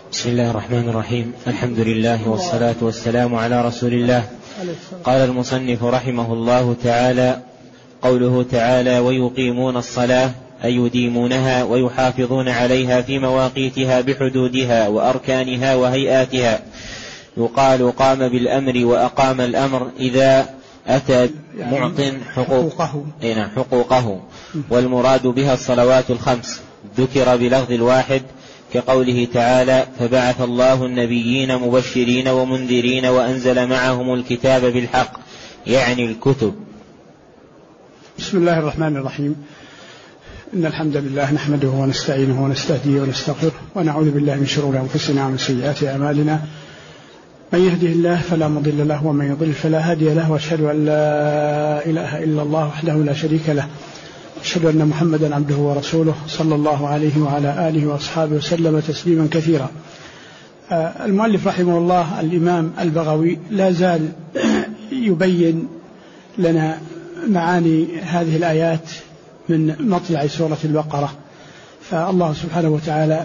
بسم الله الرحمن الرحيم. الحمد لله والصلاة والسلام على رسول الله. قال المصنف رحمه الله تعالى: قوله تعالى: ويقيمون الصلاة أي يديمونها ويحافظون عليها في مواقيتها بحدودها وأركانها وهيئاتها. يقال قام بالأمر وأقام الأمر إذا أتى معط حقوقه. والمراد بها الصلوات الخمس، ذكر بلفظ الواحد كقوله تعالى: فبعث الله النبيين مبشرين ومنذرين وأنزل معهم الكتاب بالحق، يعني الكتب. بسم الله الرحمن الرحيم. إن الحمد لله نحمده ونستعينه ونستهديه ونستغفره ونعوذ بالله من شرور أنفسنا ومن سيئات أعمالنا. من يهده الله فلا مضل له ومن يضلل فلا هادي له، وأشهد أن لا إله إلا الله وحده لا شريك له، أشهد أن محمدا عبده ورسوله صلى الله عليه وعلى آله وأصحابه وسلم تسليما كثيرا. المؤلف رحمه الله الإمام البغوي لا زال يبين لنا معاني هذه الآيات من مطلع سورة البقرة. فالله سبحانه وتعالى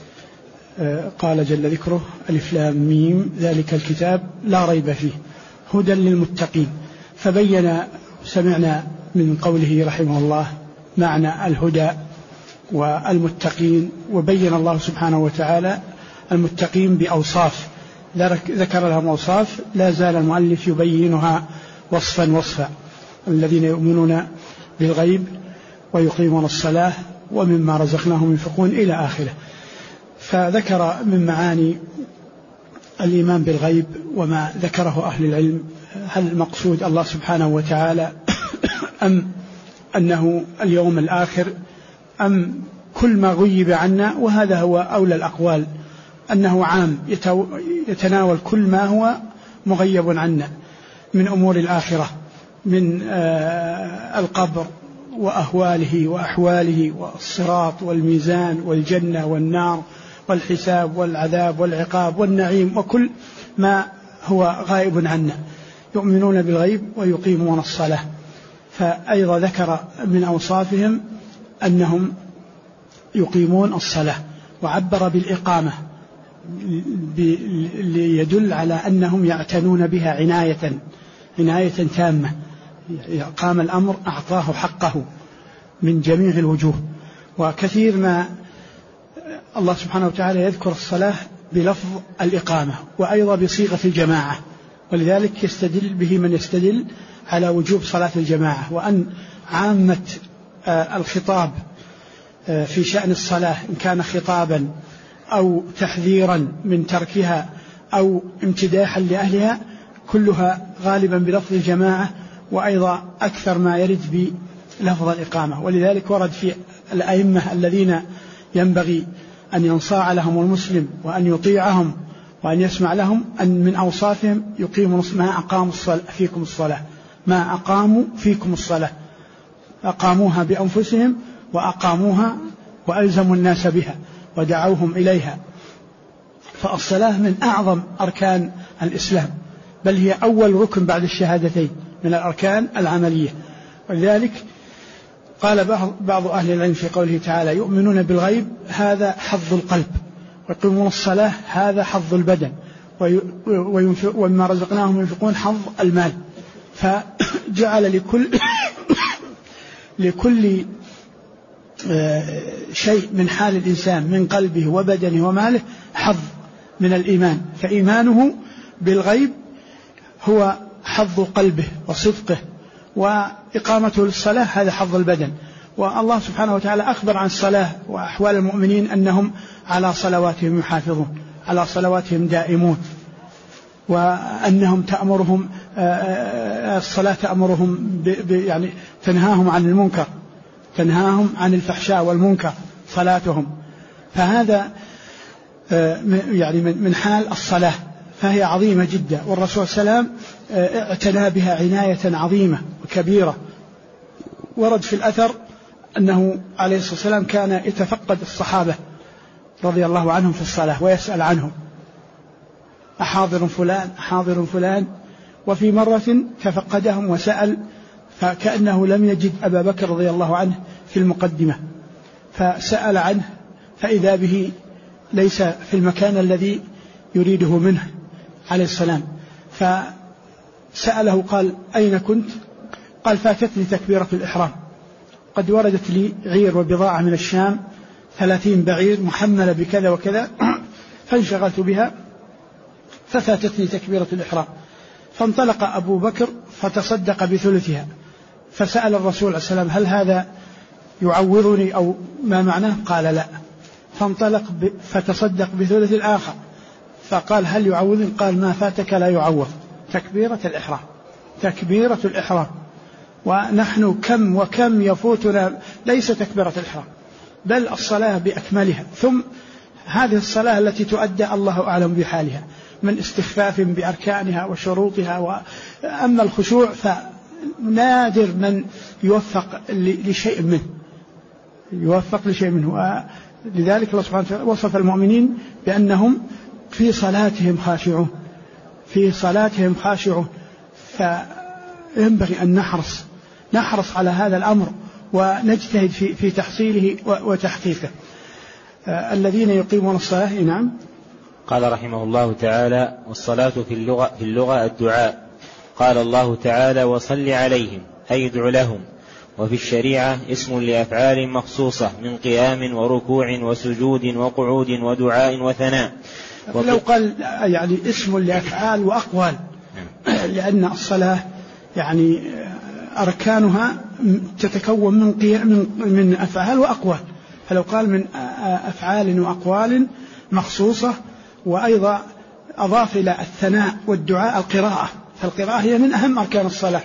قال جل ذكره: ألف لام ميم ذلك الكتاب لا ريب فيه هدى للمتقين. فبين سمعنا من قوله رحمه الله معنى الهدى والمتقين، وبين الله سبحانه وتعالى المتقين بأوصاف، ذكر لهم أوصاف لا زال المؤلف يبينها وصفا: الذين يؤمنون بالغيب ويقيمون الصلاة ومما رزقناهم ينفقون إلى آخره. فذكر من معاني الإيمان بالغيب وما ذكره أهل العلم، هل المقصود الله سبحانه وتعالى أم أنه اليوم الآخر أم كل ما غيب عنا؟ وهذا هو أولى الأقوال، أنه عام يتناول كل ما هو مغيب عنا من أمور الآخرة، من القبر وأهواله وأحواله والصراط والميزان والجنة والنار والحساب والعذاب والعقاب والنعيم وكل ما هو غائب عنا. يؤمنون بالغيب ويقيمون الصلاة. فأيضا ذكر من أوصافهم أنهم يقيمون الصلاة، وعبر بالإقامة ليدل على أنهم يعتنون بها عناية تامة. قام الأمر أعطاه حقه من جميع الوجوه. وكثير ما الله سبحانه وتعالى يذكر الصلاة بلفظ الإقامة وأيضا بصيغة الجماعة، ولذلك يستدل به من يستدل على وجوب صلاة الجماعة، وأن عامة الخطاب في شأن الصلاة إن كان خطابا أو تحذيرا من تركها أو امتداحا لأهلها كلها غالبا بلفظ الجماعة، وأيضا أكثر ما يرد بلفظ الإقامة. ولذلك ورد في الأئمة الذين ينبغي أن ينصاع لهم المسلم وأن يطيعهم وأن يسمع لهم أن من أوصافهم يقيمون ما أقاموا فيكم الصلاة، ما أقاموا فيكم الصلاة، أقاموها بأنفسهم وأقاموها وألزموا الناس بها ودعوهم إليها. فالصلاة من أعظم أركان الإسلام، بل هي أول ركن بعد الشهادتين من الأركان العملية. ولذلك قال بعض أهل العلم في قوله تعالى: يؤمنون بالغيب هذا حظ القلب، ويقيمون الصلاة هذا حظ البدن، ومما رزقناهم ينفقون حظ المال. فجعل لكل شيء من حال الإنسان من قلبه وبدنه وماله حظ من الإيمان. فإيمانه بالغيب هو حظ قلبه وصدقه، وإقامته للصلاة هذا حظ البدن. والله سبحانه وتعالى أخبر عن الصلاة وأحوال المؤمنين أنهم على صلواتهم يحافظون، على صلواتهم دائمون، وأنهم تأمرهم الصلاة تأمرهم يعني تنهاهم عن المنكر، تنهاهم عن الفحشاء والمنكر صلاتهم. فهذا يعني من حال الصلاة، فهي عظيمة جدا. والرسول صلى الله عليه وسلم اعتنى بها عناية عظيمة وكبيرة. ورد في الأثر أنه عليه الصلاة والسلام كان يتفقد الصحابة رضي الله عنهم في الصلاة ويسأل عنهم: أحاضر فلان أحاضر فلان؟ وفي مرة تفقدهم وسأل فكأنه لم يجد أبا بكر رضي الله عنه في المقدمة، فسأل عنه فإذا به ليس في المكان الذي يريده منه عليه السلام، فسأله قال أين كنت؟ قال فاتتني تكبيرة الإحرام، قد وردت لي عير وبضاعة من الشام 30 بعير محملة بكذا وكذا فانشغلت بها ففاتتني تكبيرة الإحرام. فانطلق أبو بكر فتصدق بثلثها، فسأل الرسول عليه السلام هل هذا يعوضني أو ما معناه؟ قال لا. فانطلق فتصدق بثلث الآخر، فقال هل يعوضني؟ قال ما فاتك لا يعوض، تكبيرة الإحرام، تكبيرة الإحرام. ونحن كم وكم يفوتنا ليس تكبيرة الإحرام بل الصلاة بأكملها، ثم هذه الصلاة التي تؤدى الله أعلم بحالها من استخفاف بأركانها وشروطها. وأما الخشوع فنادر من يوفق لشيء منه، يوفق لشيء منه. ولذلك الله سبحانه وتعالى وصف المؤمنين بأنهم في صلاتهم خاشعون، في صلاتهم خاشعون. فينبغي أن نحرص على هذا الأمر ونجتهد في تحصيله وتحقيقه. الذين يقيمون الصلاة. نعم. قال رحمه الله تعالى: والصلاة في اللغة الدعاء. قال الله تعالى: وصل عليهم أي ادع لهم. وفي الشريعة اسم لأفعال مخصوصة من قيام وركوع وسجود وقعود ودعاء وثناء. لو قال يعني اسم لأفعال وأقوال، لأن الصلاة يعني أركانها تتكون من أفعال وأقوال، فلو قال من أفعال وأقوال مخصوصة، وأيضا أضاف إلى الثناء والدعاء القراءة، فالقراءة هي من أهم أركان الصلاة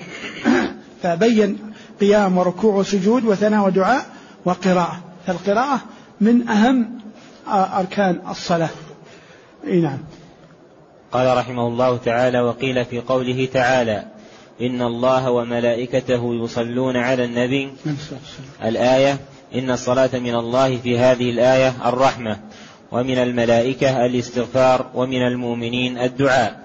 فبين قيام وركوع وسجود وثناء ودعاء وقراءة، فالقراءة من أهم أركان الصلاة. نعم. قال رحمه الله تعالى: وقيل في قوله تعالى: إن الله وملائكته يصلون على النبي الآية، إن الصلاة من الله في هذه الآية الرحمة، ومن الملائكة الاستغفار، ومن المؤمنين الدعاء.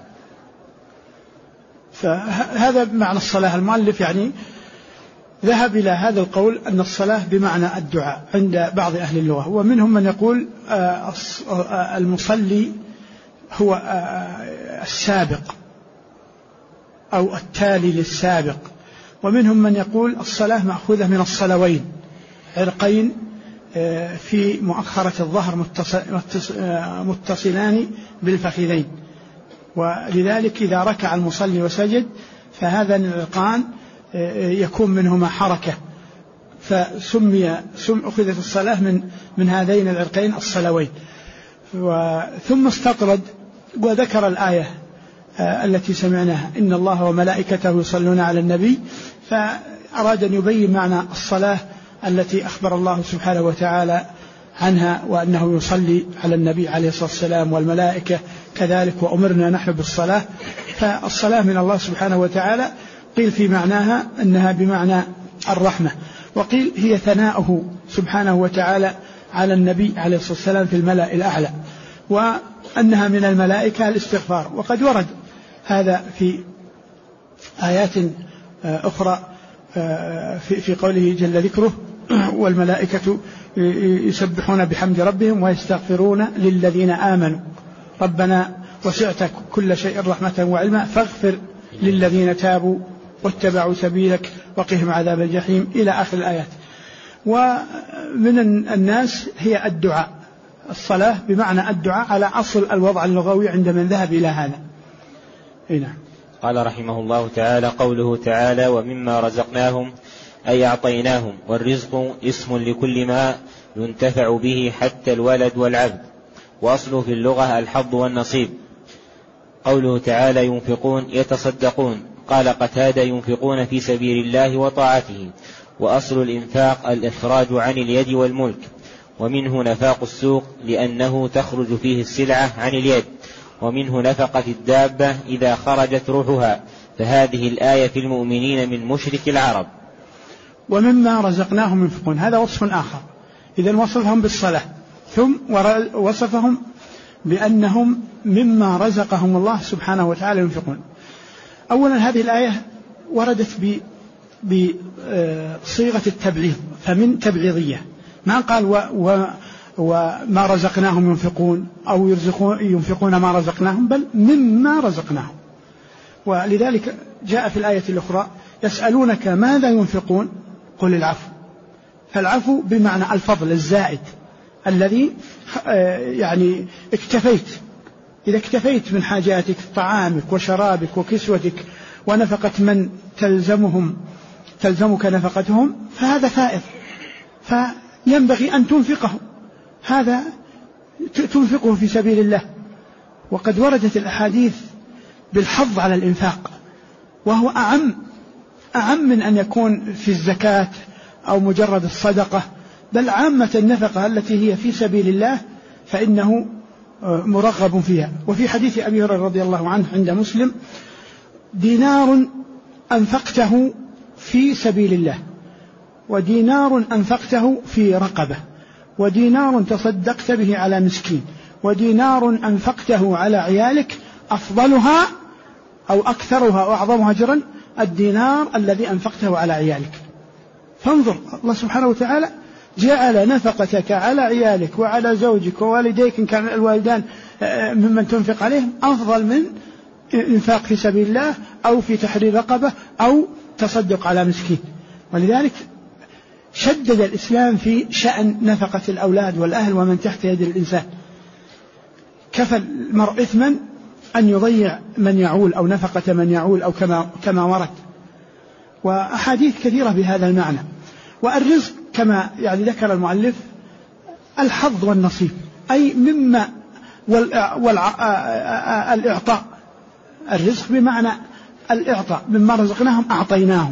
فهذا بمعنى الصلاة. المؤلف يعني ذهب إلى هذا القول أن الصلاة بمعنى الدعاء عند بعض أهل اللغة، ومنهم من يقول المصلي هو السابق أو التالي للسابق، ومنهم من يقول الصلاة مأخوذة من الصلوين، عرقين في مؤخرة الظهر متصلان بالفخذين، ولذلك إذا ركع المصلي وسجد فهذا العرقان يكون منهما حركة، أخذت الصلاة من هذين العرقين الصلوين. ثم استطرد وذكر الآية التي سمعناها: إن الله وملائكته يصلون على النبي، فأراد أن يبين معنى الصلاة التي أخبر الله سبحانه وتعالى عنها، وأنه يصلي على النبي عليه الصلاة والسلام والملائكة كذلك، وأمرنا نحن بالصلاة. فالصلاة من الله سبحانه وتعالى، قيل في معناها أنها بمعنى الرحمة، وقيل هي ثناؤه سبحانه وتعالى على النبي عليه الصلاة والسلام في الملأ الأعلى، وأنها من الملائكة الاستغفار. وقد ورد هذا في آيات أخرى في قوله جل ذكره: والملائكة يسبحون بحمد ربهم ويستغفرون للذين آمنوا ربنا وسعت كل شيء رحمة وعلما فاغفر للذين تابوا واتبعوا سبيلك وقهم عذاب الجحيم إلى آخر الآيات. ومن الناس هي الدعاء، الصلاة بمعنى الدعاء على أصل الوضع اللغوي عند من ذهب إلى هذا. هنا قال رحمه الله تعالى: قوله تعالى: ومما رزقناهم أي أعطيناهم. والرزق اسم لكل ما ينتفع به حتى الولد والعبد، وأصله في اللغة الحظ والنصيب. قوله تعالى: ينفقون يتصدقون. قال قتادة: ينفقون في سبيل الله وطاعته. وأصل الإنفاق الإخراج عن اليد والملك، ومنه نفاق السوق لأنه تخرج فيه السلعة عن اليد، ومنه نفقة الدابة إذا خرجت روحها. فهذه الآية في المؤمنين من مشرك العرب. ومما رزقناهم ينفقون، هذا وصف آخر. إذن وصفهم بالصلاة، ثم وصفهم بأنهم مما رزقهم الله سبحانه وتعالى ينفقون. أولا هذه الآية وردت بصيغة التبعيض، فمن تبعيضية، ما قال وما رزقناهم ينفقون أو ينفقون ما رزقناهم، بل مما رزقناهم. ولذلك جاء في الآية الأخرى يسألونك ماذا ينفقون قل العفو. فالعفو بمعنى الفضل الزائد الذي يعني اكتفيت، إذا اكتفيت من حاجاتك طعامك وشرابك وكسوتك ونفقة من تلزمك نفقتهم، فهذا فائض، فينبغي أن تنفقه، هذا تنفقه في سبيل الله. وقد وردت الأحاديث بالحظ على الإنفاق، وهو أعم من أن يكون في الزكاة أو مجرد الصدقة، بل عامة النفقة التي هي في سبيل الله فإنه مرغب فيها. وفي حديث أبي هريرة رضي الله عنه عند مسلم: دينار أنفقته في سبيل الله، ودينار أنفقته في رقبة، ودينار تصدقت به على مسكين، ودينار أنفقته على عيالك، أفضلها أو أكثرها أو أعظمها أجرا الدينار الذي أنفقته على عيالك. فانظر، الله سبحانه وتعالى جعل نفقتك على عيالك وعلى زوجك ووالديك إن كان الوالدان ممن تنفق عليهم أفضل من إنفاق في سبيل الله أو في تحرير رقبة أو تصدق على مسكين. ولذلك شدد الإسلام في شأن نفقة الأولاد والأهل ومن تحت يد الإنسان. كفى المرء إثما أن يضيع من يعول أو نفقة من يعول أو كما ورد، وأحاديث كثيرة بهذا المعنى. والرزق كما يعني ذكر المؤلف الحظ والنصيب، أي مما الإعطاء. الرزق بمعنى الإعطاء، مما رزقناهم أعطيناهم.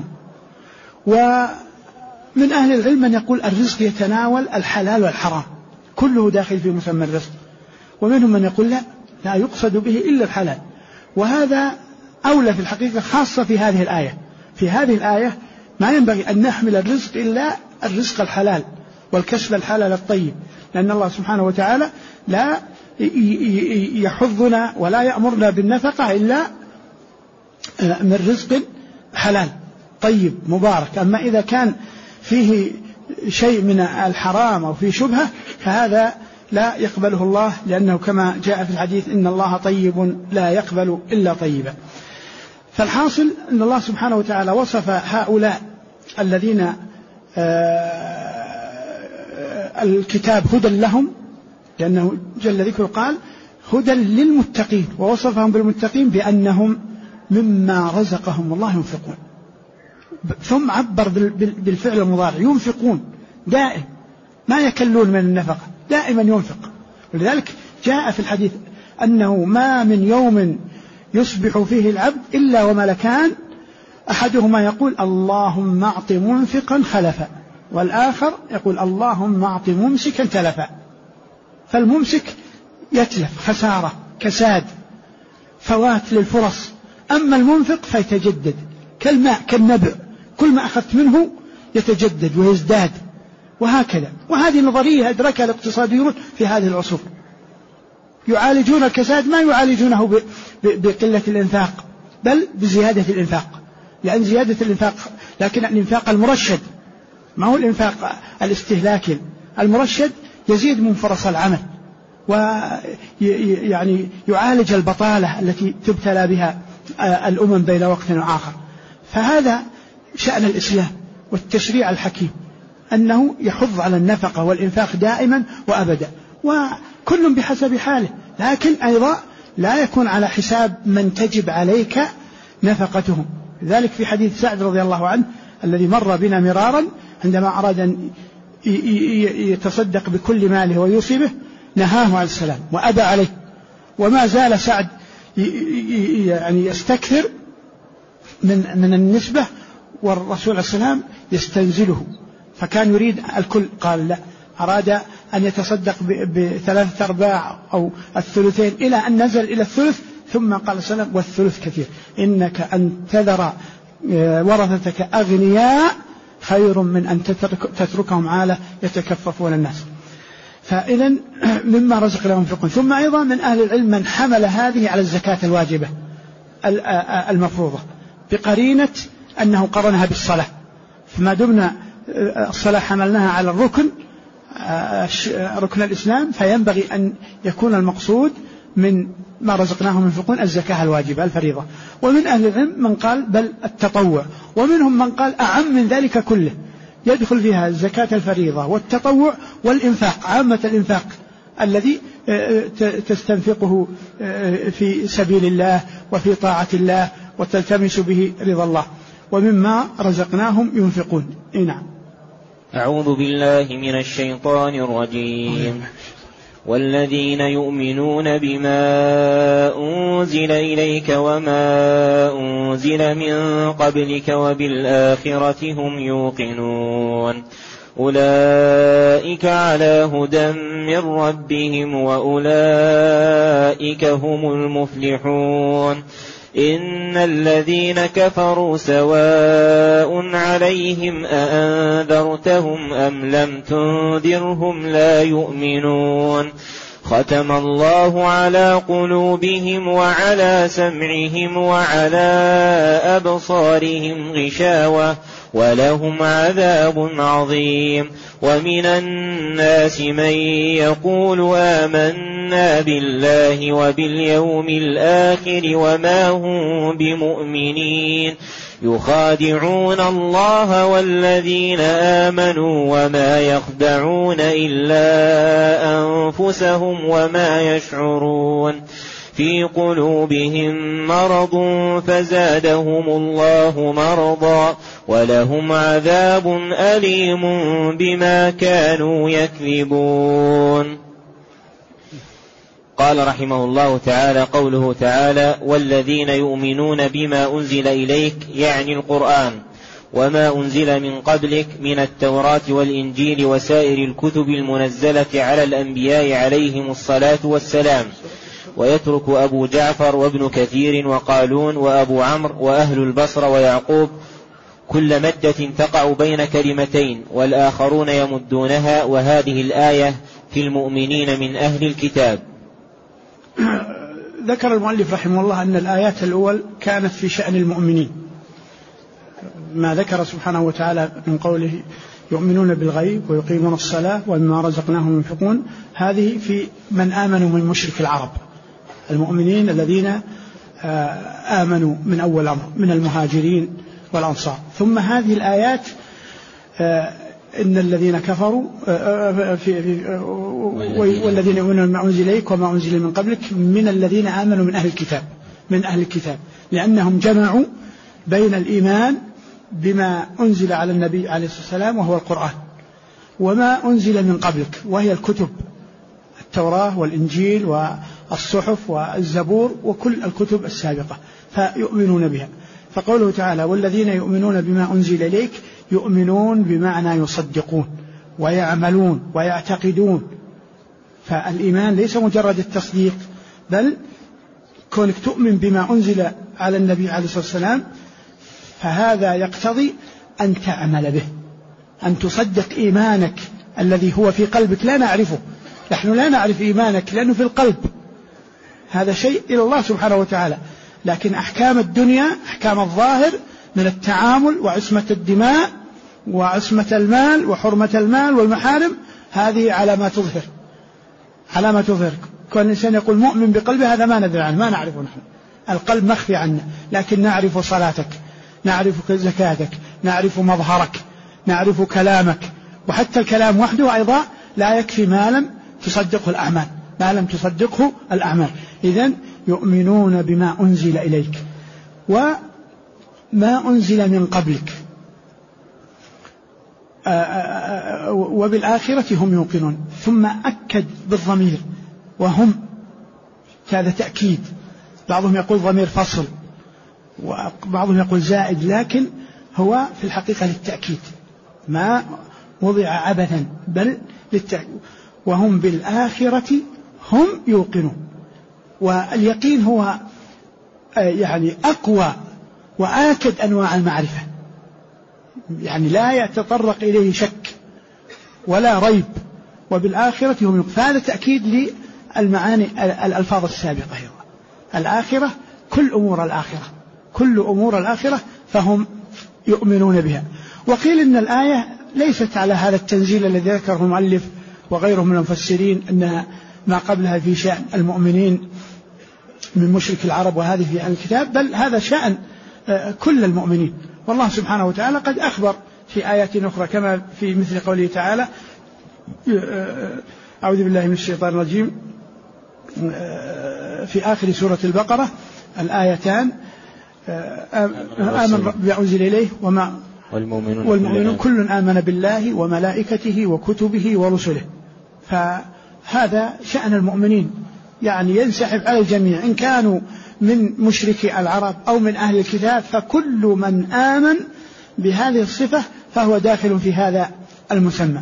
ومن أهل العلم من يقول الرزق يتناول الحلال والحرام، كله داخل في مسمى الرزق. ومنهم من يقول لا يقصد به إلا الحلال، وهذا أولى في الحقيقة، خاصة في هذه الآية. في هذه الآية ما ينبغي أن نحمل الرزق إلا الرزق الحلال والكسب الحلال الطيب، لأن الله سبحانه وتعالى لا يحضنا ولا يأمرنا بالنفقة إلا من رزق حلال طيب مبارك. أما إذا كان فيه شيء من الحرام أو فيه شبهة فهذا لا يقبله الله، لأنه كما جاء في الحديث إن الله طيب لا يقبل إلا طيبا. فالحاصل أن الله سبحانه وتعالى وصف هؤلاء الذين الكتاب هدى لهم، لأنه جل ذكره قال هدى للمتقين، ووصفهم بالمتقين بأنهم مما رزقهم الله ينفقون، ثم عبر بالفعل المضارع ينفقون دائم، ما يكلون من النفقة، دائما ينفق. ولذلك جاء في الحديث أنه ما من يوم يصبح فيه العبد إلا وملكان أحدهما يقول اللهم أعط منفقا خلفا، والآخر يقول اللهم أعط ممسكا تلفا. فالممسك يتلف، خسارة، كساد، فوات للفرص. أما المنفق فيتجدد كالماء كالنبع، كل ما أخذت منه يتجدد ويزداد، وهكذا. وهذه نظرية أدركها الاقتصاديون في هذه العصور، يعالجون الكساد ما يعالجونه بقلة الإنفاق بل بزيادة الإنفاق، لأن زيادة الإنفاق، لكن الإنفاق المرشد ما هو الإنفاق الاستهلاكي. المرشد يزيد من فرص العمل، ويعني يعالج البطالة التي تبتلى بها الأمم بين وقت وآخر. فهذا شأن الإسلام والتشريع الحكيم، أنه يحض على النفقة والإنفاق دائما وأبدا، وكل بحسب حاله، لكن أيضا لا يكون على حساب من تجب عليك نفقتهم. لذلك في حديث سعد رضي الله عنه الذي مر بنا مرارا، عندما أراد أن يتصدق بكل ماله ويوصي به نهاه عليه السلام وأبى عليه، وما زال سعد يعني يستكثر من النسبة، والرسول عليه السلام يستنزله، فكان يريد الكل، قال لا، أراد أن يتصدق ب3/4 أو الثلثين، إلى أن نزل إلى الثلث، ثم قال السلام والثلث كثير، إنك أن تذر ورثتك أغنياء خير من أن تتركهم عالة يتكففون الناس. فإذا مما رزق لهم ينفقون. ثم أيضا من أهل العلم من حمل هذه على الزكاة الواجبة المفروضة، بقرينة أنه قرنها بالصلاة، فما دمنا الصلاة حملناها على الركن ركن الإسلام، فينبغي أن يكون المقصود من ما رزقناهم ينفقون الزكاة الواجبة الفريضة. ومن أهل العلم من قال بل التطوع، ومنهم من قال أعم من ذلك كله، يدخل فيها الزكاة الفريضة والتطوع والإنفاق، عامة الإنفاق الذي تستنفقه في سبيل الله وفي طاعة الله وتلتمس به رضا الله. ومما رزقناهم ينفقون. نعم. أعوذ بالله من الشيطان الرجيم. والذين يؤمنون بما أنزل إليك وما أنزل من قبلك وبالآخرة هم يوقنون أولئك على هدى من ربهم وأولئك هم المفلحون. إن الذين كفروا سواء عليهم أأنذرتهم أم لم تنذرهم لا يؤمنون. ختم الله على قلوبهم وعلى سمعهم وعلى أبصارهم غشاوة ولهم عذاب عظيم. ومن الناس من يقول آمنا بالله وباليوم الآخر وما هم بمؤمنين يخادعون الله والذين آمنوا وما يخدعون إلا أنفسهم وما يشعرون. في قلوبهم مرض فزادهم الله مرضا ولهم عذاب أليم بما كانوا يكذبون. قال رحمه الله تعالى: قوله تعالى: والذين يؤمنون بما أنزل إليك، يعني القرآن، وما أنزل من قبلك من التوراة والإنجيل وسائر الكتب المنزلة على الأنبياء عليهم الصلاة والسلام. ويترك أبو جعفر وابن كثير وقالون وأبو عمرو وأهل البصرة ويعقوب كل مدة تقع بين كلمتين، والآخرون يمدونها. وهذه الآية في المؤمنين من أهل الكتاب. ذكر المؤلف رحمه الله أن الآيات الأول كانت في شأن المؤمنين، ما ذكر سبحانه وتعالى من قوله يؤمنون بالغيب ويقيمون الصلاة ومما رزقناهم ينفقون، هذه في من آمنوا من مشرك العرب، المؤمنين الذين آمنوا من أول الأمر من المهاجرين والأنصار. ثم هذه الآيات إن الذين كفروا والذين يؤمنون بما أنزل إليك وما أنزل من قبلك من الذين آمنوا من أهل الكتاب، لأنهم جمعوا بين الإيمان بما أنزل على النبي عليه الصلاة والسلام وهو القرآن، وما أنزل من قبلك وهي الكتب، التوراة والإنجيل والصحف والزبور وكل الكتب السابقة، فيؤمنون بها. فقوله تعالى: والذين يؤمنون بما أنزل إليك، يؤمنون بمعنى يصدقون ويعملون ويعتقدون. فالإيمان ليس مجرد التصديق، بل كونك تؤمن بما أنزل على النبي عليه الصلاة والسلام، فهذا يقتضي أن تعمل به، أن تصدق إيمانك الذي هو في قلبك لا نعرفه. نحن لا نعرف إيمانك لأنه في القلب، هذا شيء إلى الله سبحانه وتعالى. لكن أحكام الدنيا، أحكام الظاهر من التعامل وعصمة الدماء وعصمة المال وحرمة المال والمحارم، هذه علامات تظهر. كون الإنسان يقول مؤمن بقلبه، هذا ما ندري عنه، ما نعرفه نحن، القلب مخفي عنا، لكن نعرف صلاتك، نعرف زكاتك، نعرف مظهرك، نعرف كلامك. وحتى الكلام وحده أيضا لا يكفي ما لم تصدقه الأعمال. إذن يؤمنون بما أنزل إليك وما أنزل من قبلك وبالآخرة هم يوقنون. ثم أكد بالضمير وهم، هذا تأكيد. بعضهم يقول ضمير فصل وبعضهم يقول زائد، لكن هو في الحقيقة للتأكيد، ما وضع عبثا بل للتأكيد. وهم بالآخرة هم يوقنون. واليقين هو يعني أقوى وآكد أنواع المعرفة، يعني لا يتطرق إليه شك ولا ريب. وبالآخرة هم يوقنون، فهذا تأكيد للمعاني الألفاظ السابقة. الآخرة كل أمور الآخرة فهم يؤمنون بها. وقيل إن الآية ليست على هذا التنزيل الذي ذكره المؤلف وغيرهم من المفسرين أن ما قبلها في شأن المؤمنين من مشرك العرب وهذه في الكتاب، بل هذا شأن كل المؤمنين. والله سبحانه وتعالى قد أخبر في آيات أخرى كما في مثل قوله تعالى أعوذ بالله من الشيطان الرجيم في آخر سورة البقرة الآيتان آمن بما أنزل إليه والمؤمنون كل آمن بالله وملائكته وكتبه ورسله. فهذا شأن المؤمنين، يعني ينسحب على الجميع إن كانوا من مشركي العرب أو من أهل الكتاب، فكل من آمن بهذه الصفة فهو داخل في هذا المسمى.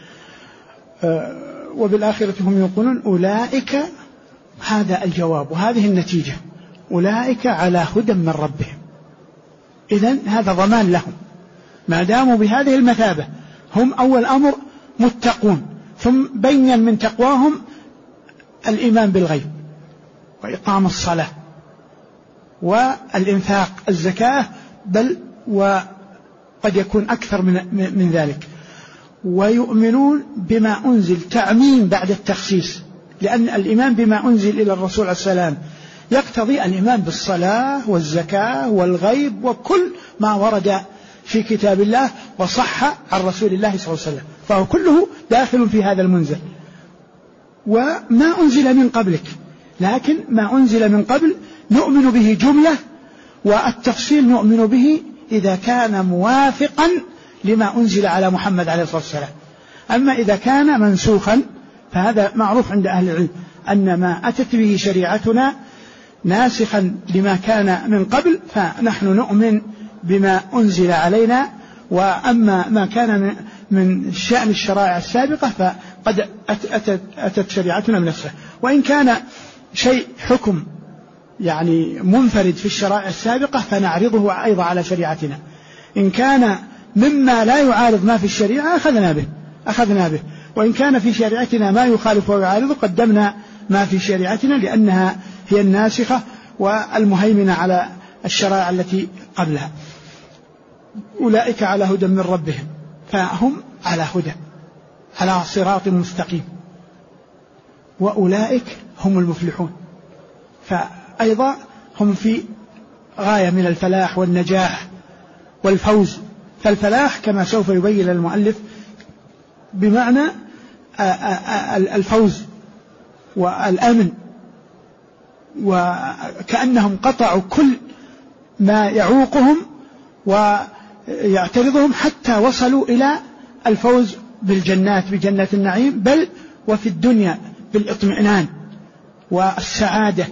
وبالآخرة هم يوقنون أولئك، هذا الجواب وهذه النتيجة، أولئك على هدى من ربهم. إذن هذا ضمان لهم ما داموا بهذه المثابة، هم أول أمر متقون، ثم بين من تقواهم الإيمان بالغيب وإقام الصلاة والإنفاق الزكاة، بل وقد يكون أكثر من ذلك، ويؤمنون بما أنزل، تعميم بعد التخصيص، لأن الإيمان بما أنزل إلى الرسول عليه السلام يقتضي الإيمان بالصلاة والزكاة والغيب وكل ما ورد في كتاب الله وصح عن رسول الله صلى الله عليه وسلم، فهو كله داخل في هذا المنزل. وما أنزل من قبلك، لكن ما أنزل من قبل نؤمن به جملة، والتفصيل نؤمن به إذا كان موافقا لما أنزل على محمد عليه الصلاة والسلام. أما إذا كان منسوخا فهذا معروف عند أهل العلم أن ما أتت به شريعتنا ناسخا لما كان من قبل، فنحن نؤمن بما أنزل علينا. وأما ما كان من شأن الشرائع السابقة فقد أتت شريعتنا بنفسها، وإن كان شيء حكم يعني منفرد في الشرائع السابقة فنعرضه أيضا على شريعتنا. إن كان مما لا يعارض ما في الشريعة أخذنا به، وإن كان في شريعتنا ما يخالف ويعارض قدمنا ما في شريعتنا، لأنها هي الناسخة والمهيمنة على الشرائع التي قبلها. أولئك على هدى من ربهم، فهم على هدى على صراط مستقيم، وأولئك هم المفلحون، فأيضا هم في غاية من الفلاح والنجاح والفوز. فالفلاح كما سوف يبين المؤلف بمعنى الفوز والأمن، وكأنهم قطعوا كل ما يعوقهم ويعترضهم حتى وصلوا إلى الفوز بالجنات، بجنات النعيم، بل وفي الدنيا بالاطمئنان والسعادة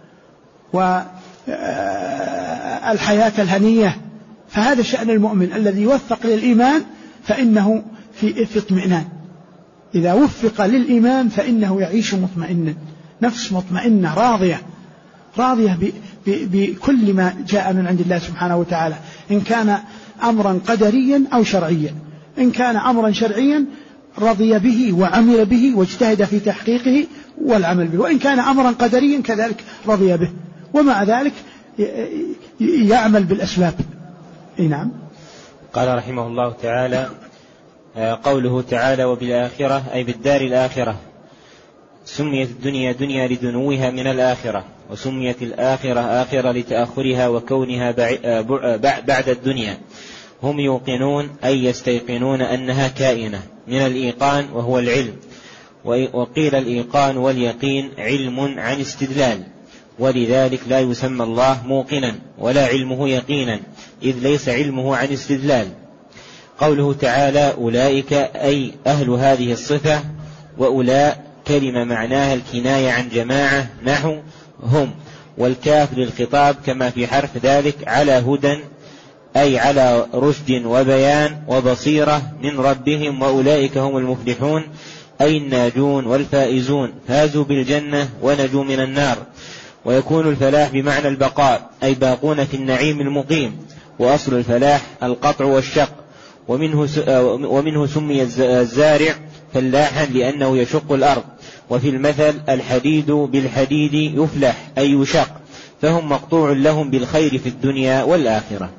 والحياة الهنية. فهذا شأن المؤمن الذي يوفق للإيمان فإنه في اطمئنان، إذا وفق للإيمان فإنه يعيش مطمئنا، نفس مطمئنة راضية بكل ما جاء من عند الله سبحانه وتعالى، إن كان أمرا قدريا أو شرعيا. إن كان أمرا شرعيا رضي به وعمل به واجتهد في تحقيقه والعمل به، وإن كان أمرا قدريا كذلك رضي به، ومع ذلك يعمل بالأسباب. نعم. قال رحمه الله تعالى: قوله تعالى وبالآخرة أي بالدار الآخرة. سميت الدنيا دنيا لدنوها من الآخرة، وسميت الآخرة آخرة لتأخرها وكونها بعد الدنيا. هم يوقنون أي يستيقنون أنها كائنة من الإيقان وهو العلم، وقيل الإيقان واليقين علم عن استدلال، ولذلك لا يسمى الله موقنا ولا علمه يقينا، إذ ليس علمه عن استدلال. قوله تعالى أولئك أي أهل هذه الصفة، وأولاء كلمة معناها الكناية عن جماعة نحو هم، والكاف للخطاب كما في حرف ذلك على هدى أي على رشد وبيان وبصيرة من ربهم، وأولئك هم المفلحون أي الناجون والفائزون، فازوا بالجنة ونجوا من النار. ويكون الفلاح بمعنى البقاء أي باقون في النعيم المقيم، وأصل الفلاح القطع والشق، ومنه سمي الزارع فلاحا لأنه يشق الأرض. وفي المثل الحديد بالحديد يفلح أي يشق، فهم مقطوع لهم بالخير في الدنيا والآخرة.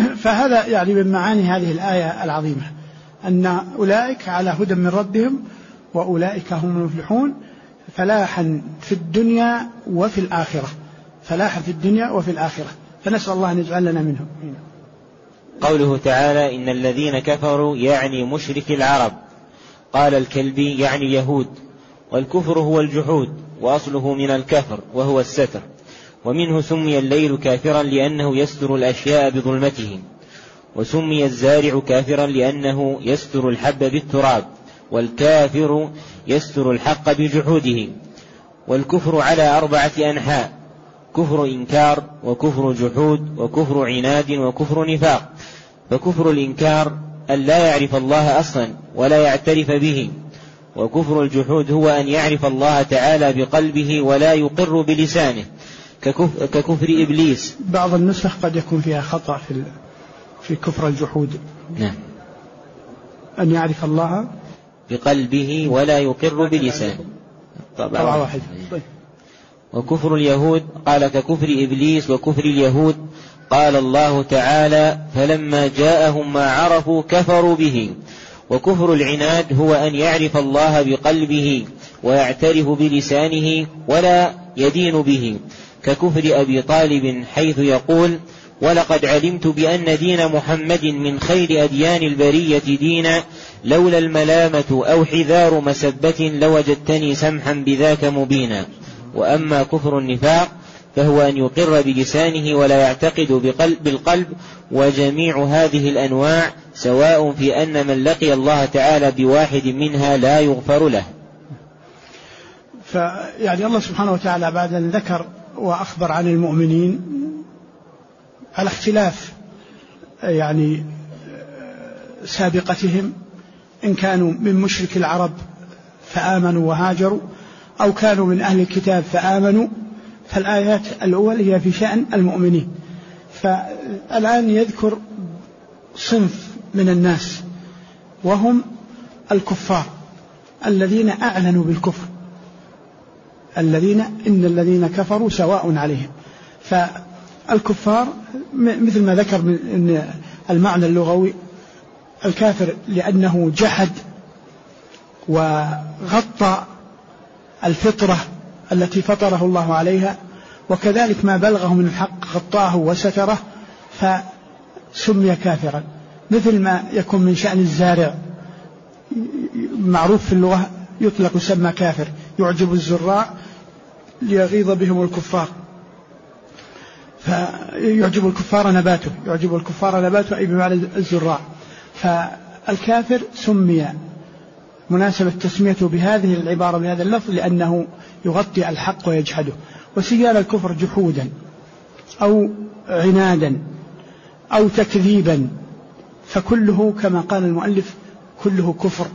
فهذا يعني من معاني هذه الآية العظيمة أن أولئك على هدى من ربهم وأولئك هم المفلحون. فلاحا في الدنيا وفي الآخرة، فلاحا في الدنيا وفي الآخرة، فنسأل الله أن يجعلنا منهم. قوله تعالى إن الذين كفروا يعني مشرك العرب. قال الكلبي يعني يهود. والكفر هو الجحود، وأصله من الكفر وهو الستر، ومنه سمي الليل كافرا لأنه يستر الأشياء بظلمته، وسمي الزارع كافرا لأنه يستر الحب بالتراب، والكافر يستر الحق بجحوده. والكفر على 4 أنحاء: كفر إنكار، وكفر جحود، وكفر عناد، وكفر نفاق. فكفر الإنكار أن لا يعرف الله أصلا ولا يعترف به، وكفر الجحود هو أن يعرف الله تعالى بقلبه ولا يقر بلسانه ككفر إبليس. بعض النسخ قد يكون فيها خطأ في كفر الجحود. نعم. أن يعرف الله بقلبه ولا يقر بلسانه. طبعا واحد. وكفر اليهود قال ككفر إبليس وكفر اليهود. قال الله تعالى فلما جاءهم ما عرفوا كفروا به. وكفر العناد هو أن يعرف الله بقلبه ويعترف بلسانه ولا يدين به، ككفر أبي طالب حيث يقول ولقد علمت بأن دين محمد من خير أديان البرية دينا، لولا الملامة أو حذار مسبة لوجدتني سمحا بذاك مبينا. وأما كفر النفاق فهو أن يقر بلسانه ولا يعتقد بالقلب، وجميع هذه الأنواع سواء في أن من لقي الله تعالى بواحد منها لا يغفر له. فيعني الله سبحانه وتعالى بعد أن ذكر وأخبر عن المؤمنين على اختلاف يعني سابقتهم، إن كانوا من مشرك العرب فآمنوا وهاجروا، أو كانوا من أهل الكتاب فآمنوا، فالآيات الأول هي في شأن المؤمنين. فالآن يذكر صنف من الناس وهم الكفار الذين أعلنوا بالكفر، إن الذين كفروا سواء عليهم. فالكفار مثل ما ذكر من المعنى اللغوي الكافر لأنه جحد وغطى الفطرة التي فطره الله عليها، وكذلك ما بلغه من الحق غطاه وستره فسمي كافرا. مثل ما يكون من شأن الزارع معروف في اللغة يطلق يسمى كافر، يعجب الزراع ليغيظ بهم الكفار، فيعجب الكفار نباته أي بمعنى الزراع. فالكافر سمي مناسبة تسميته بهذه العبارة بهذا اللفظ لأنه يغطي الحق ويجحده. وسيال الكفر جحودا أو عنادا أو تكذيبا، فكله كما قال المؤلف كله كفر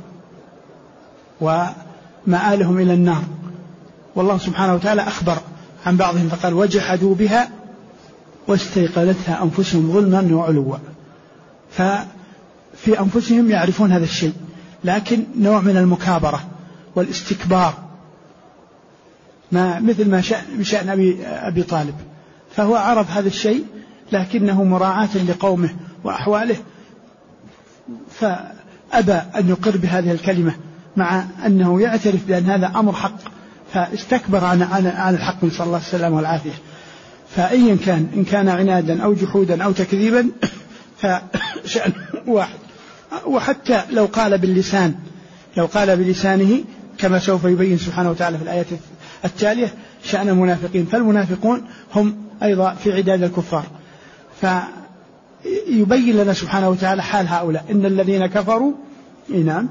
ومآلهم إلى النار. والله سبحانه وتعالى أخبر عن بعضهم فقال وجحدوا بها واستيقنتها أنفسهم ظلما وعلوا. ففي أنفسهم يعرفون هذا الشيء، لكن نوع من المكابرة والاستكبار، مثل ما شأن أبي طالب، فهو عرف هذا الشيء لكنه مراعاة لقومه وأحواله فأبى أن يقر بهذه الكلمة، مع أنه يعترف بأن هذا أمر حق، فاستكبر عن الحق، نسأل الله السلامة والعافية. فأيا كان، إن كان عنادا أو جحودا أو تكذيبا فشأن واحد. وحتى لو قال بلسانه كما سوف يبين سبحانه وتعالى في الآيات التالية شأن المنافقين، فالمنافقون هم أيضا في عداد الكفار. فيبين لنا سبحانه وتعالى حال هؤلاء إن الذين كفروا. نعم.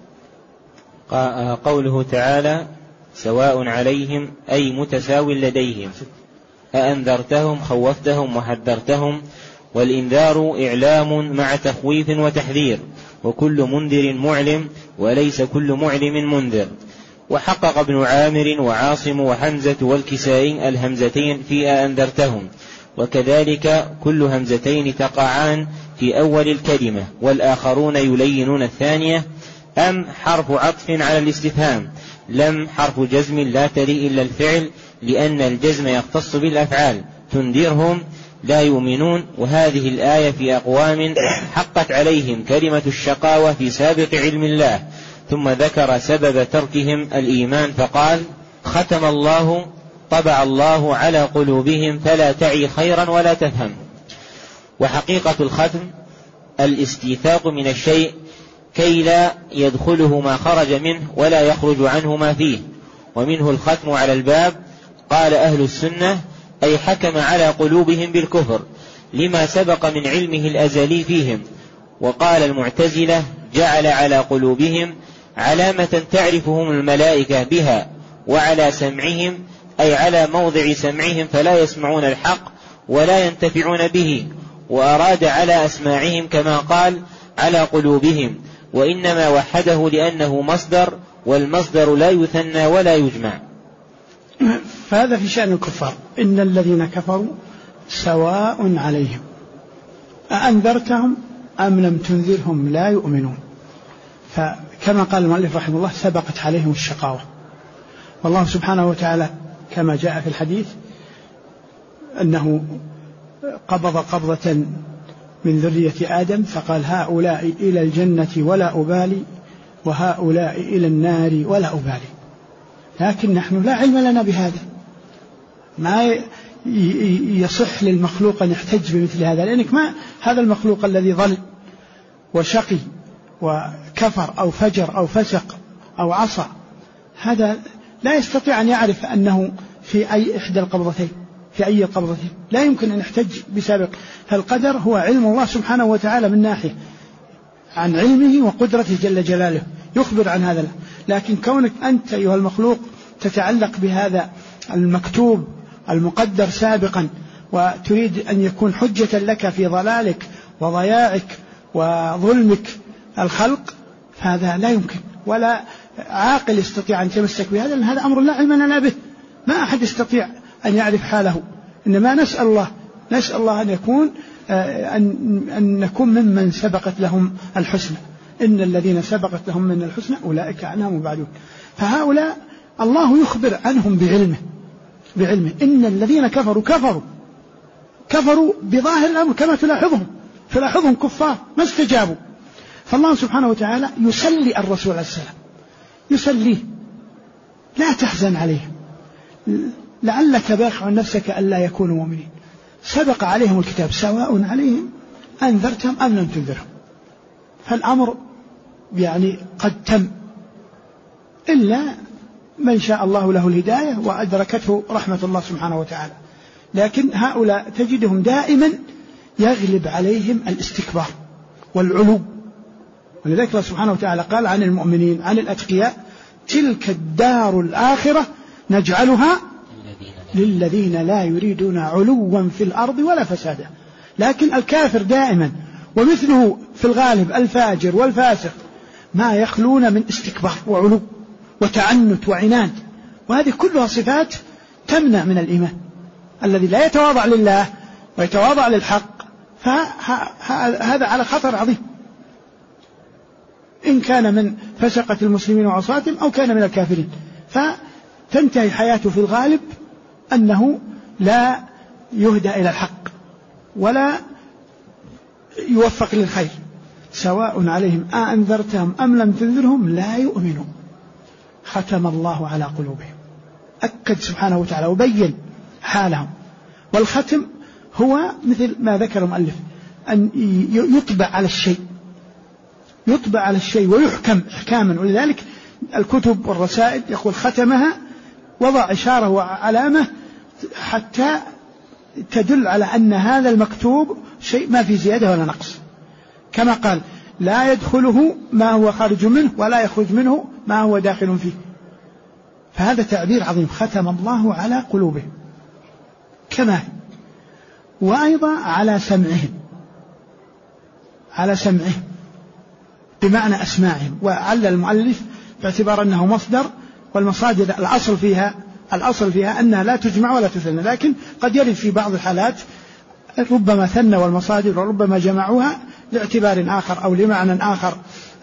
قوله تعالى سواء عليهم أي متساو لديهم، أأنذرتهم خوفتهم وحذرتهم. والإنذار إعلام مع تخويف وتحذير، وكل منذر معلم وليس كل معلم منذر. وحقق ابن عامر وعاصم وحمزة والكسائي الهمزتين في أأنذرتهم، وكذلك كل همزتين تقعان في أول الكلمة، والآخرون يلينون الثانية. أم حرف عطف على الاستفهام، لم حرف جزم لا تلي إلا الفعل، لأن الجزم يختص بالأفعال. تنذرهم لا يؤمنون. وهذه الآية في أقوام حقت عليهم كلمة الشقاوة في سابق علم الله، ثم ذكر سبب تركهم الإيمان فقال: ختم الله، طبع الله على قلوبهم فلا تعي خيرا ولا تفهم. وحقيقة الختم الاستيثاق من الشيء كي لا يدخله ما خرج منه ولا يخرج عنه ما فيه، ومنه الختم على الباب. قال أهل السنة: أي حكم على قلوبهم بالكفر لما سبق من علمه الأزلي فيهم. وقال المعتزلة: جعل على قلوبهم علامة تعرفهم الملائكة بها، وعلى سمعهم أي على موضع سمعهم فلا يسمعون الحق ولا ينتفعون به. وأراد على أسماعهم كما قال على قلوبهم، وإنما وحده لأنه مصدر، والمصدر لا يثنى ولا يجمع. فهذا في شأن الكفار: إن الذين كفروا سواء عليهم أأنذرتهم أم لم تنذرهم لا يؤمنون. فكما قال المؤلف رحمه الله: سبقت عليهم الشقاوة. والله سبحانه وتعالى كما جاء في الحديث أنه قبض قبضة من ذرية آدم فقال: هؤلاء إلى الجنة ولا أبالي، وهؤلاء إلى النار ولا أبالي. لكن نحن لا علم لنا بهذا، ما يصح للمخلوق أن يحتج بمثل هذا، لأنك ما هذا المخلوق الذي ضل وشقي وكفر أو فجر أو فسق أو عصى، هذا لا يستطيع أن يعرف أنه في أي إحدى القبضتين، في أي القبضتين، لا يمكن أن يحتج بسابق. فالقدر هو علم الله سبحانه وتعالى من ناحية عن علمه وقدرته جل جلاله، يخبر عن هذا. لكن كونك أنت أيها المخلوق تتعلق بهذا المكتوب المقدر سابقا وتريد أن يكون حجة لك في ضلالك وضياعك وظلمك الخلق، فهذا لا يمكن، ولا عاقل يستطيع أن يتمسك بهذا، لأن هذا أمر لا علم لنا به، ما أحد يستطيع أن يعرف حاله. إنما نسأل الله أن يكون أن نكون ممن سبقت لهم الحسنى. إن الذين سبقت لهم من الحسنى أولئك عنها مبعدون. فهؤلاء الله يخبر عنهم بعلمه. إن الذين كفروا بظاهر الأمر كما تلاحظهم كفار ما استجابوا. فالله سبحانه وتعالى يسلي الرسول عليه السلام، يسليه: لا تحزن عليهم لعلك باخع نفسك ألا يكونوا مؤمنين، سبق عليهم الكتاب سواء عليهم أنذرتهم أم لم تنذرهم. فالأمر يعني قد تم، إلا من شاء الله له الهداية وأدركته رحمة الله سبحانه وتعالى. لكن هؤلاء تجدهم دائما يغلب عليهم الاستكبار والعلو. ولذلك الله سبحانه وتعالى قال عن المؤمنين عن الأتقياء: تلك الدار الآخرة نجعلها للذين لا يريدون علوا في الأرض ولا فسادا. لكن الكافر دائما ومثله في الغالب الفاجر والفاسق ما يخلون من استكبار وعلو وتعنت وعناد، وهذه كلها صفات تمنع من الإيمان. الذي لا يتواضع لله ويتواضع للحق فهذا على خطر عظيم، إن كان من فسقة المسلمين وعصاتهم أو كان من الكافرين، فتنتهي حياته في الغالب أنه لا يهدى إلى الحق ولا يوفق للخير. سواء عليهم أأنذرتهم أم لم تنذرهم لا يؤمنون. ختم الله على قلوبهم، أكد سبحانه وتعالى وبين حالهم. والختم هو مثل ما ذكر المؤلف أن يطبع على الشيء ويحكم إحكاما. ولذلك الكتب والرسائل يقول ختمها، وضع إشارة وعلامة حتى تدل على أن هذا المكتوب شيء ما في زيادة ولا نقص، كما قال: لا يدخله ما هو خارج منه ولا يخرج منه ما هو داخل فيه. فهذا تعبير عظيم، ختم الله على قلوبهم كما، وأيضا على سمعهم بمعنى أسماعهم. وعلل المؤلف باعتبار أنه مصدر، والمصادر الأصل فيها أنها لا تجمع ولا تثنى، لكن قد يرد في بعض الحالات ربما ثنى والمصادر وربما جمعوها لاعتبار آخر أو لمعنى آخر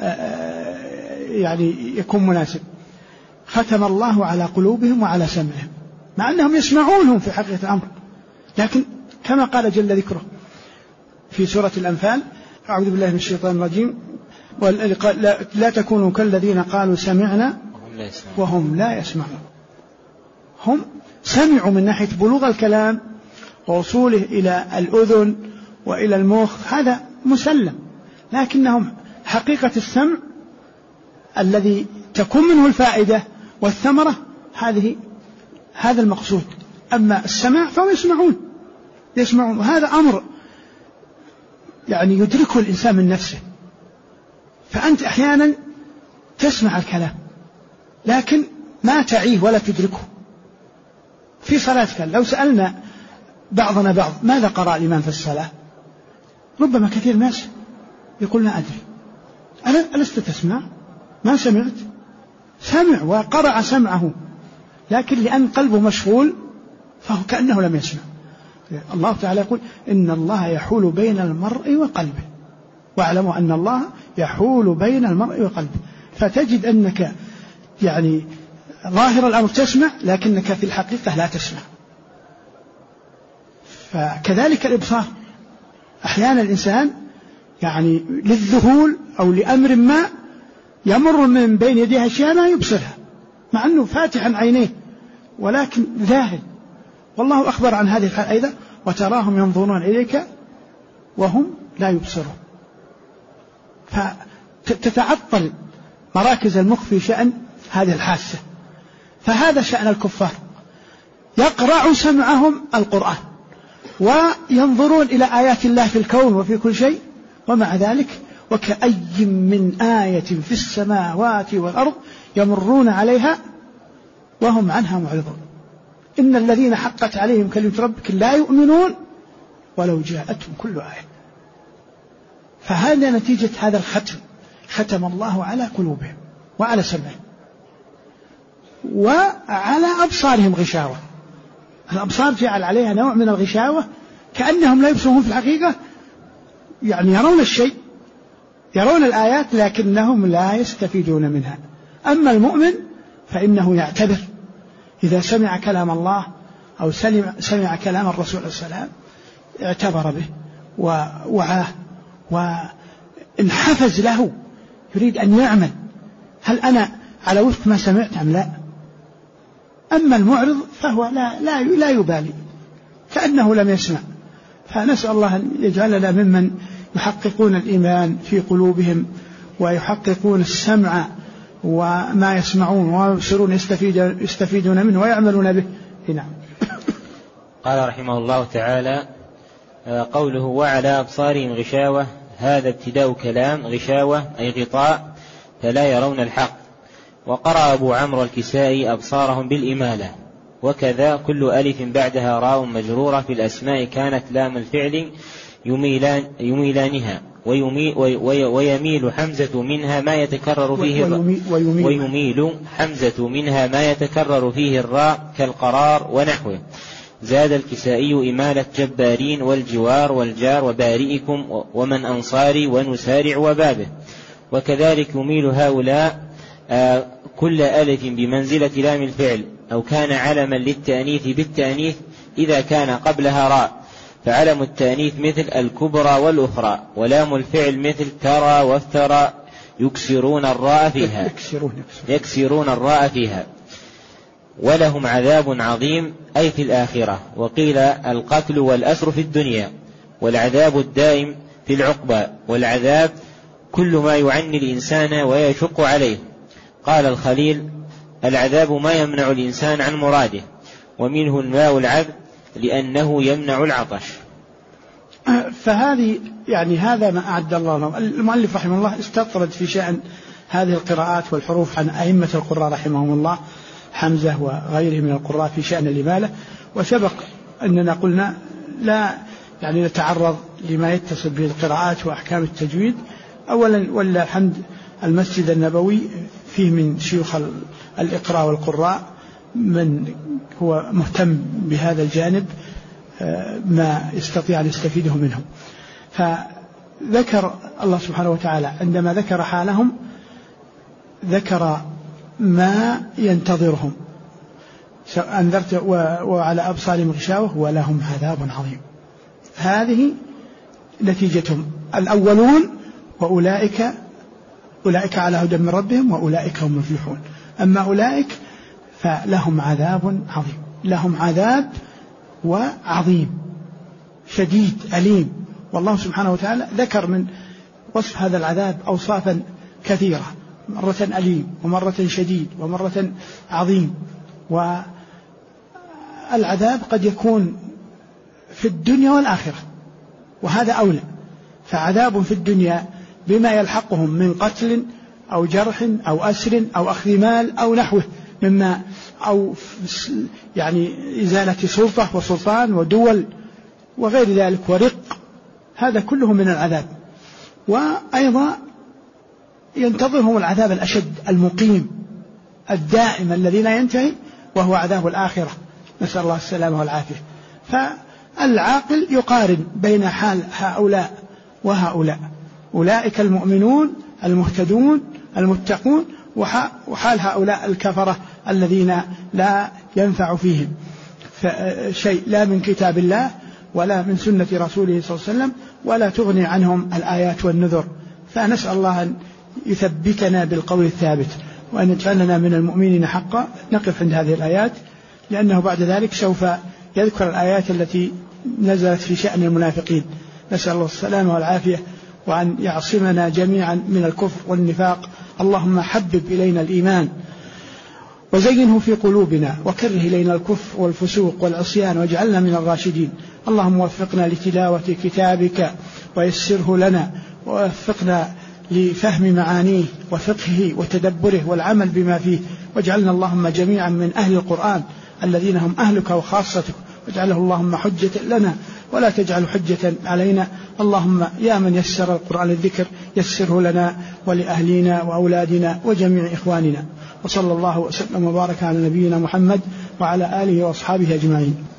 يعني يكون مناسب. ختم الله على قلوبهم وعلى سمعهم، مع أنهم يسمعونهم في حقيقة الأمر، لكن كما قال جل ذكره في سورة الأنفال: أعوذ بالله من الشيطان الرجيم، لا تكونوا كالذين قالوا سمعنا وهم لا يسمعون. هم سمعوا من ناحية بلوغ الكلام ووصوله إلى الأذن وإلى المخ، هذا مسلم، لكنهم حقيقة السمع الذي تكون منه الفائدة والثمرة هذا المقصود. أما السماع فهم يسمعون، وهذا أمر يعني يدركه الإنسان من نفسه. فأنت أحيانا تسمع الكلام لكن ما تعيه ولا تدركه. في صلاتك لو سألنا بعضنا بعض ماذا قرأ الإمام في الصلاة، ربما كثير الناس يقول لا أدري. ألست تسمع؟ ما سمعت؟ سمع وقرأ سمعه، لكن لأن قلبه مشغول فهو كأنه لم يسمع. الله تعالى يقول إن الله يحول بين المرء وقلبه، واعلموا أن الله يحول بين المرء وقلبه. فتجد أنك يعني ظاهر الأمر تسمع لكنك في الحقيقة لا تسمع. فكذلك الإبصار، أحيانا الإنسان يعني للذهول أو لأمر ما يمر من بين يديه أشياء ما يبصرها مع أنه فاتح عينيه ولكن ذاهل. والله أخبر عن هذه الحال أيضا وتراهم ينظرون إليك وهم لا يبصرون. فتتعطل مراكز المخ في شأن هذه الحاسة. فهذا شأن الكفار، يقرع سمعهم القرآن وينظرون إلى آيات الله في الكون وفي كل شيء، ومع ذلك وكأي من آية في السماوات والأرض يمرون عليها وهم عنها معرضون. إن الذين حقت عليهم كلمة ربك لا يؤمنون ولو جاءتهم كل آية. فهذا نتيجة هذا الختم، ختم الله على قلوبهم وعلى سمعهم وعلى أبصارهم غشاوة. الأبصار جعل عليها نوع من الغشاوة كأنهم لا يبصرون في الحقيقة، يعني يرون الشيء، يرون الآيات لكنهم لا يستفيدون منها. أما المؤمن فإنه يعتبر إذا سمع كلام الله أو سمع كلام الرسول عليه السلام اعتبر به ووعاه وانحفز له، يريد أن يعمل هل أنا على وفق ما سمعت أم لا. أما المعرض فهو لا يبالي كأنه لم يسمع. فنسأل الله أن يجعلنا ممن يحققون الإيمان في قلوبهم ويحققون السمع وما يسمعون ويبصرون يستفيدون منه ويعملون به. نعم. قال رحمه الله تعالى قوله وعلى أبصارهم غشاوة، هذا ابتداء كلام، غشاوة أي غطاء فلا يرون الحق. وقرأ أبو عمرو الكسائي أبصارهم بالإمالة، وكذا كل ألف بعدها راء مجرورة في الأسماء كانت لام الفعل يميلانها، ويميل حمزة منها ما يتكرر فيه ويميل حمزة منها ما يتكرر فيه الراء كالقرار ونحوه. زاد الكسائي إمالة جبارين والجوار والجار وبارئكم ومن أنصاري ونسارع وبابه. وكذلك يميل هؤلاء كل ألف بمنزلة لام الفعل، أو كان علما للتأنيث بالتأنيث إذا كان قبلها راء، فعلم التأنيث مثل الكبرى والأخرى، ولام الفعل مثل ترى وافترى يكسرون الراء فيها. ولهم عذاب عظيم أي في الآخرة. وقيل القتل والأسر في الدنيا، والعذاب الدائم في العقبى. والعذاب كل ما يعني الإنسان ويشق عليه. قال الخليل العذاب ما يمنع الإنسان عن مراده، ومنه الماء العذب لأنه يمنع العطش. فهذه يعني هذا ما أعد الله لهم. المؤلف رحمه الله استطرد في شأن هذه القراءات والحروف عن أئمة القراء رحمهم الله، حمزة وغيره من القراء في شأن الإمالة. وسبق أننا قلنا لا يعني نتعرض لما يتصل به القراءات وأحكام التجويد. أولا ولا الحمد المسجد النبوي فيه من شيوخ الإقراء والقراء من هو مهتم بهذا الجانب ما يستطيع أن يستفيده منهم. فذكر الله سبحانه وتعالى عندما ذكر حالهم ذكر ما ينتظرهم، أنذرت وعلى أبصارهم غشاوة ولهم عذاب عظيم. هذه نتيجتهم الأولون، وأولئك أولئك على هدى من ربهم وأولئك هم المفلحون. أما أولئك فلهم عذاب عظيم، لهم عذاب وعظيم شديد أليم. والله سبحانه وتعالى ذكر من وصف هذا العذاب أوصافا كثيرة، مرة أليم ومرة شديد ومرة عظيم. والعذاب قد يكون في الدنيا والآخرة وهذا أولى، فعذاب في الدنيا بما يلحقهم من قتل أو جرح أو أسر أو أخذ مال أو نحوه مما، أو يعني إزالة سلطة وسلطان ودول وغير ذلك ورق، هذا كله من العذاب. وأيضا ينتظرهم العذاب الأشد المقيم الدائم الذي لا ينتهي وهو عذاب الآخرة، نسأل الله السلامة والعافية. فالعاقل يقارن بين حال هؤلاء وهؤلاء، أولئك المؤمنون المهتدون المتقون، وحال هؤلاء الكفرة الذين لا ينفع فيهم شيء لا من كتاب الله ولا من سنة رسوله صلى الله عليه وسلم، ولا تغني عنهم الآيات والنذر. فنسأل الله أن يثبتنا بالقول الثابت وأن يجعلنا من المؤمنين حقا. نقف عند هذه الآيات لأنه بعد ذلك سوف يذكر الآيات التي نزلت في شأن المنافقين. نسأل الله السلامة والعافية وأن يعصمنا جميعا من الكفر والنفاق. اللهم حبب إلينا الإيمان وزينه في قلوبنا وكره إلينا الكفر والفسوق والعصيان واجعلنا من الراشدين. اللهم وفقنا لتلاوة كتابك ويسره لنا، ووفقنا لفهم معانيه وفقهه وتدبره والعمل بما فيه، واجعلنا اللهم جميعا من أهل القرآن الذين هم أهلك وخاصتك، واجعله اللهم حجة لنا ولا تجعل حجة علينا. اللهم يا من يسر القرآن الذكر يسره لنا ولأهلنا وأولادنا وجميع إخواننا. وصلى الله وسلم وبارك على نبينا محمد وعلى آله وأصحابه أجمعين.